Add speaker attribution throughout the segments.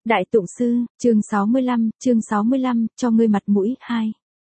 Speaker 1: Đại Tụng Sư, chương 65, cho ngươi mặt mũi 2.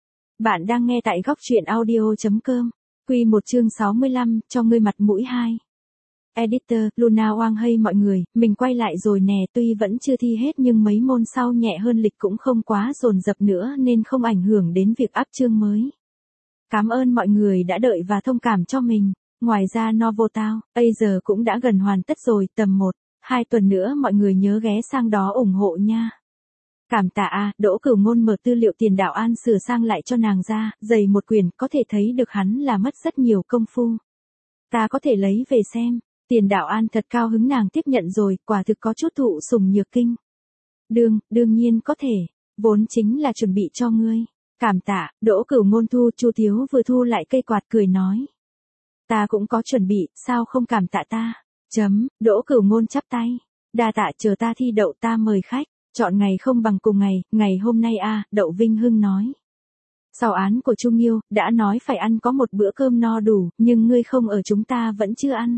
Speaker 1: Bạn đang nghe tại góc truyện audio.com. Quy 1 chương 65, cho ngươi mặt mũi 2. Editor, Luna oang hay mọi người, mình quay lại rồi nè, tuy vẫn chưa thi hết nhưng mấy môn sau nhẹ hơn lịch cũng không quá dồn dập nữa nên không ảnh hưởng đến việc up chương mới. Cảm ơn mọi người đã đợi và thông cảm cho mình. Ngoài ra Novotel, giờ cũng đã gần hoàn tất rồi, tầm 1-2 tuần nữa mọi người nhớ ghé sang đó ủng hộ nha. Cảm tạ Đỗ Cửu Ngôn mở tư liệu Tiền Đạo An sửa sang lại cho nàng ra, dày một quyển, có thể thấy được hắn là mất rất nhiều công phu. Ta có thể lấy về xem. Tiền Đạo An thật cao hứng nàng tiếp nhận rồi, quả thực có chút thụ sủng nhược kinh. Đương nhiên có thể, vốn chính là chuẩn bị cho ngươi. Cảm tạ, Đỗ Cửu Ngôn thu. Chu Thiếu vừa thu lại cây quạt cười nói. Ta cũng có chuẩn bị, sao không cảm tạ ta? Đỗ Cửu Ngôn chắp tay. Đa tạ, chờ ta thi đậu ta mời khách. Chọn ngày không bằng cùng ngày hôm nay Đậu Vinh Hưng nói. Sau án của Trung Nghiêu, đã nói phải ăn có một bữa cơm no đủ, nhưng ngươi không ở chúng ta vẫn chưa ăn.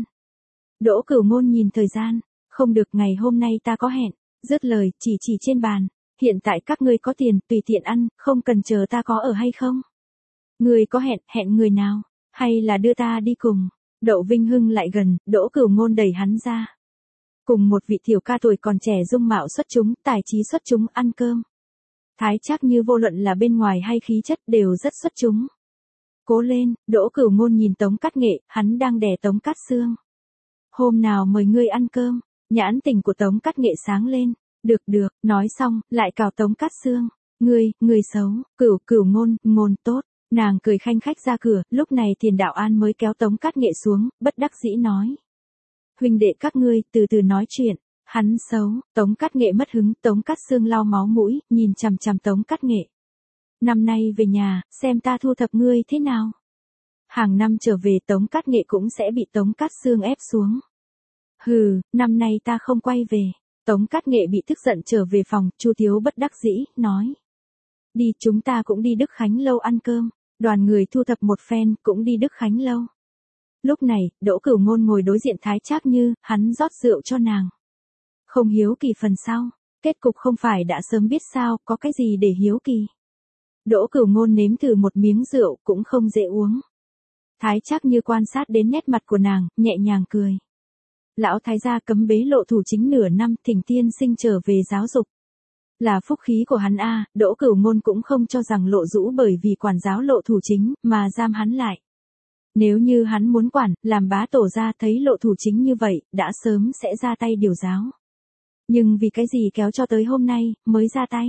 Speaker 1: Đỗ Cửu Ngôn nhìn thời gian, không được, ngày hôm nay ta có hẹn, dứt lời, chỉ trên bàn. Hiện tại các ngươi có tiền, tùy tiện ăn, không cần chờ ta có ở hay không. Ngươi có hẹn người nào, hay là đưa ta đi cùng. Đậu Vinh Hưng lại gần, Đỗ Cửu Ngôn đẩy hắn ra. Cùng một vị tiểu ca tuổi còn trẻ dung mạo xuất chúng, tài trí xuất chúng, ăn cơm. Thái Trác Như vô luận là bên ngoài hay khí chất đều rất xuất chúng. Cố lên, Đỗ Cửu Ngôn nhìn Tống Cát Nghệ, hắn đang đè Tống Cát Sương. Hôm nào mời ngươi ăn cơm, nhãn tình của Tống Cát Nghệ sáng lên. Được, nói xong, lại cào Tống Cát Sương. Ngươi xấu, Cửu Ngôn tốt. Nàng cười khanh khách ra cửa, lúc này Tiền Đạo An mới kéo Tống Cát Nghệ xuống, bất đắc dĩ nói. Huynh đệ các ngươi, từ từ nói chuyện, hắn xấu. Tống Cát Nghệ mất hứng, Tống Cát Sương lau máu mũi, nhìn chằm chằm Tống Cát Nghệ. Năm nay về nhà, xem ta thu thập ngươi thế nào. Hàng năm trở về Tống Cát Nghệ cũng sẽ bị Tống Cát Sương ép xuống. Hừ, năm nay ta không quay về. Tống Cát Nghệ bị tức giận trở về phòng, Chu Thiếu bất đắc dĩ, nói. Đi, chúng ta cũng đi Đức Khánh Lâu ăn cơm. Đoàn người thu thập một phen, cũng đi Đức Khánh Lâu. Lúc này, Đỗ Cửu Ngôn ngồi đối diện Thái Trác Như, hắn rót rượu cho nàng. Không hiếu kỳ phần sau, kết cục không phải đã sớm biết sao, có cái gì để hiếu kỳ. Đỗ Cửu Ngôn nếm thử một miếng rượu, cũng không dễ uống. Thái Trác Như quan sát đến nét mặt của nàng, nhẹ nhàng cười. Lão thái gia cấm bế lộ thủ chính nửa năm, thỉnh tiên sinh trở về giáo dục. Là phúc khí của hắn Đỗ Cửu Ngôn cũng không cho rằng Lộ Dũ bởi vì quản giáo lộ thủ chính, mà giam hắn lại. Nếu như hắn muốn quản, làm bá tổ ra thấy lộ thủ chính như vậy, đã sớm sẽ ra tay điều giáo. Nhưng vì cái gì kéo cho tới hôm nay, mới ra tay?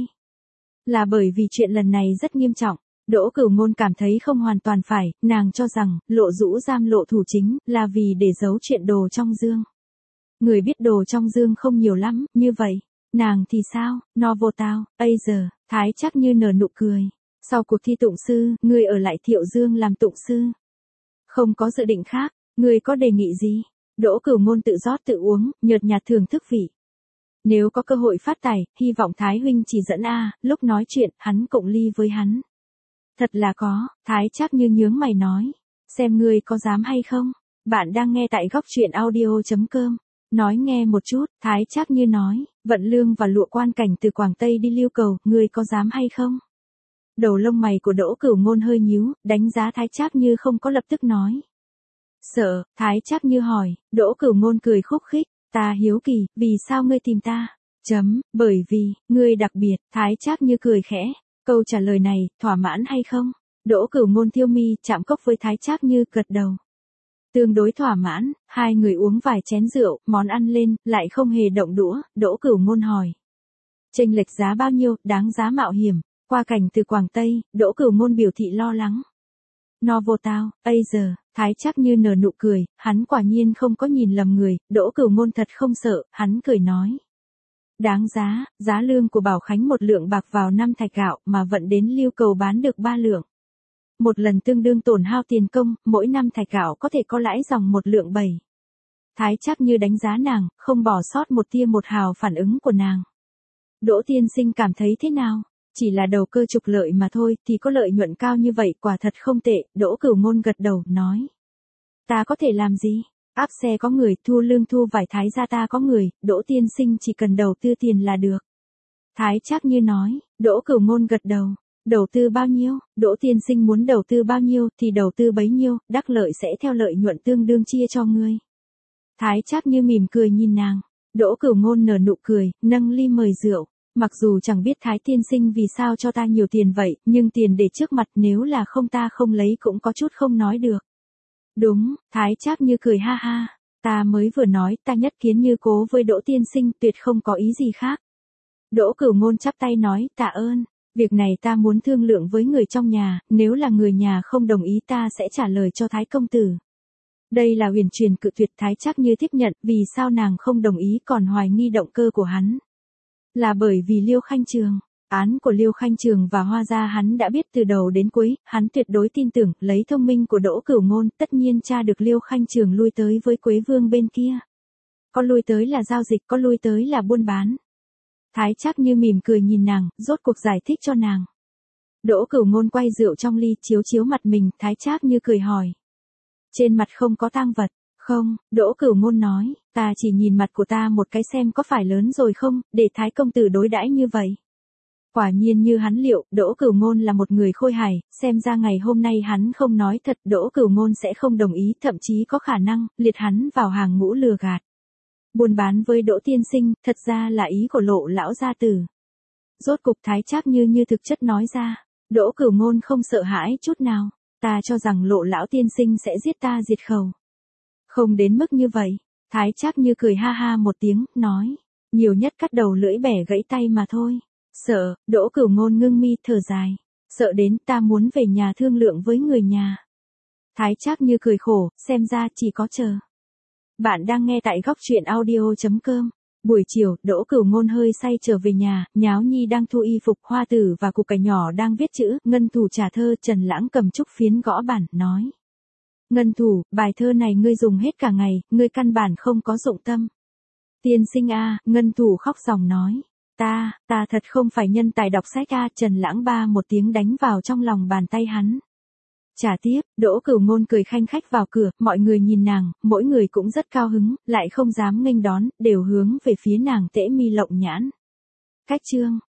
Speaker 1: Là bởi vì chuyện lần này rất nghiêm trọng. Đỗ Cửu Ngôn cảm thấy không hoàn toàn phải, nàng cho rằng, Lộ Dũ giam lộ thủ chính, là vì để giấu chuyện đồ trong dương. Người biết đồ trong dương không nhiều lắm, như vậy. Nàng thì sao? Novotel, giờ, Thái Trác Như nở nụ cười. Sau cuộc thi tụng sư, ngươi ở lại Thiệu Dương làm tụng sư. Không có dự định khác, ngươi có đề nghị gì? Đỗ Cửu Ngôn tự rót tự uống, nhợt nhạt thưởng thức vị. Nếu có cơ hội phát tài, hy vọng Thái huynh chỉ dẫn lúc nói chuyện, hắn cộng ly với hắn. Thật là có, Thái Trác Như nhướng mày nói. Xem ngươi có dám hay không? Bạn đang nghe tại góc truyện audio.com. Nói nghe một chút, Thái Trác Như nói, Vận Lương và Lụa Quan Cảnh từ Quảng Tây đi Lưu Cầu, ngươi có dám hay không? Đầu lông mày của Đỗ Cửu Ngôn hơi nhíu, đánh giá Thái Trác Như không có lập tức nói. Sợ, Thái Trác Như hỏi, Đỗ Cửu Ngôn cười khúc khích, ta hiếu kỳ, vì sao ngươi tìm ta? Bởi vì, ngươi đặc biệt, Thái Trác Như cười khẽ, câu trả lời này, thỏa mãn hay không? Đỗ Cửu Ngôn thiêu mi, chạm cốc với Thái Trác Như, gật đầu. Tương đối thỏa mãn, hai người uống vài chén rượu, món ăn lên, lại không hề động đũa, Đỗ Cửu Ngôn hỏi. Chênh lệch giá bao nhiêu, đáng giá mạo hiểm, qua cảnh từ Quảng Tây, Đỗ Cửu Ngôn biểu thị lo lắng. Novotel, giờ, Thái Trác Như nở nụ cười, hắn quả nhiên không có nhìn lầm người, Đỗ Cửu Ngôn thật không sợ, hắn cười nói. Đáng giá, giá lương của Bảo Khánh 1 lượng bạc vào 5 thạch gạo mà Vận đến Lưu Cầu bán được 3 lượng. Một lần tương đương tổn hao tiền công, mỗi 5 thạch gạo có thể có lãi dòng 1 lượng 7. Thái Trác Như đánh giá nàng, không bỏ sót một tia một hào phản ứng của nàng. Đỗ tiên sinh cảm thấy thế nào? Chỉ là đầu cơ trục lợi mà thôi, thì có lợi nhuận cao như vậy, quả thật không tệ. Đỗ Cửu Ngôn gật đầu, nói. Ta có thể làm gì? Áp xe có người, thu lương thu vải thái gia ta có người, Đỗ tiên sinh chỉ cần đầu tư tiền là được. Thái Trác Như nói, Đỗ Cửu Ngôn gật đầu. Đầu tư bao nhiêu, Đỗ tiên sinh muốn đầu tư bao nhiêu thì đầu tư bấy nhiêu, đắc lợi sẽ theo lợi nhuận tương đương chia cho ngươi. Thái Trác Như mỉm cười nhìn nàng. Đỗ Cửu Ngôn nở nụ cười, nâng ly mời rượu. Mặc dù chẳng biết Thái tiên sinh vì sao cho ta nhiều tiền vậy, nhưng tiền để trước mặt nếu là không ta không lấy cũng có chút không nói được. Đúng, Thái Trác Như cười ha ha. Ta mới vừa nói ta nhất kiến như cố với Đỗ tiên sinh, tuyệt không có ý gì khác. Đỗ Cửu Ngôn chắp tay nói, tạ ơn. Việc này ta muốn thương lượng với người trong nhà, nếu là người nhà không đồng ý ta sẽ trả lời cho Thái công tử. Đây là huyền truyền cự tuyệt. Thái Trác Như tiếp nhận, vì sao nàng không đồng ý còn hoài nghi động cơ của hắn. Là bởi vì Liêu Khanh Trường. Án của Liêu Khanh Trường và Hoa gia hắn đã biết từ đầu đến cuối, hắn tuyệt đối tin tưởng, lấy thông minh của Đỗ Cửu Ngôn, tất nhiên tra được Liêu Khanh Trường lui tới với Quế Vương bên kia. Có lui tới là giao dịch, có lui tới là buôn bán. Thái Trác Như mỉm cười nhìn nàng, rốt cuộc giải thích cho nàng. Đỗ Cửu Ngôn quay rượu trong ly chiếu chiếu mặt mình, Thái Trác Như cười hỏi. Trên mặt không có tang vật. Không, Đỗ Cửu Ngôn nói, ta chỉ nhìn mặt của ta một cái xem có phải lớn rồi không, để Thái công tử đối đãi như vậy. Quả nhiên như hắn liệu, Đỗ Cửu Ngôn là một người khôi hài, xem ra ngày hôm nay hắn không nói thật, Đỗ Cửu Ngôn sẽ không đồng ý, thậm chí có khả năng liệt hắn vào hàng ngũ lừa gạt. Buôn bán với Đỗ tiên sinh, thật ra là ý của Lộ lão gia tử. Rốt cục Thái Trác Như thực chất nói ra, Đỗ Cửu Ngôn không sợ hãi chút nào, ta cho rằng Lộ lão tiên sinh sẽ giết ta diệt khẩu. Không đến mức như vậy. Thái Trác Như cười ha ha một tiếng, nói, nhiều nhất cắt đầu lưỡi bẻ gãy tay mà thôi. Sợ, Đỗ Cửu Ngôn ngưng mi thở dài, sợ đến ta muốn về nhà thương lượng với người nhà. Thái Trác Như cười khổ, xem ra chỉ có chờ. Bạn đang nghe tại góc truyện audio.com. Buổi chiều, Đỗ Cửu Ngôn hơi say trở về nhà, Nháo Nhi đang thu y phục, Hoa Tử và Cục Cải nhỏ đang viết chữ, Ngân Thủ trà thơ, Trần Lãng cầm trúc phiến gõ bản, nói. Ngân Thủ, bài thơ này ngươi dùng hết cả ngày, ngươi căn bản không có dụng tâm. Tiên sinh a, Ngân Thủ khóc ròng nói. Ta thật không phải nhân tài đọc sách a, Trần Lãng ba một tiếng đánh vào trong lòng bàn tay hắn. Trả tiếp, Đỗ Cửu Ngôn cười khanh khách vào cửa, mọi người nhìn nàng, mỗi người cũng rất cao hứng, lại không dám nghênh đón, đều hướng về phía nàng tễ mi lộng nhãn. Cách chương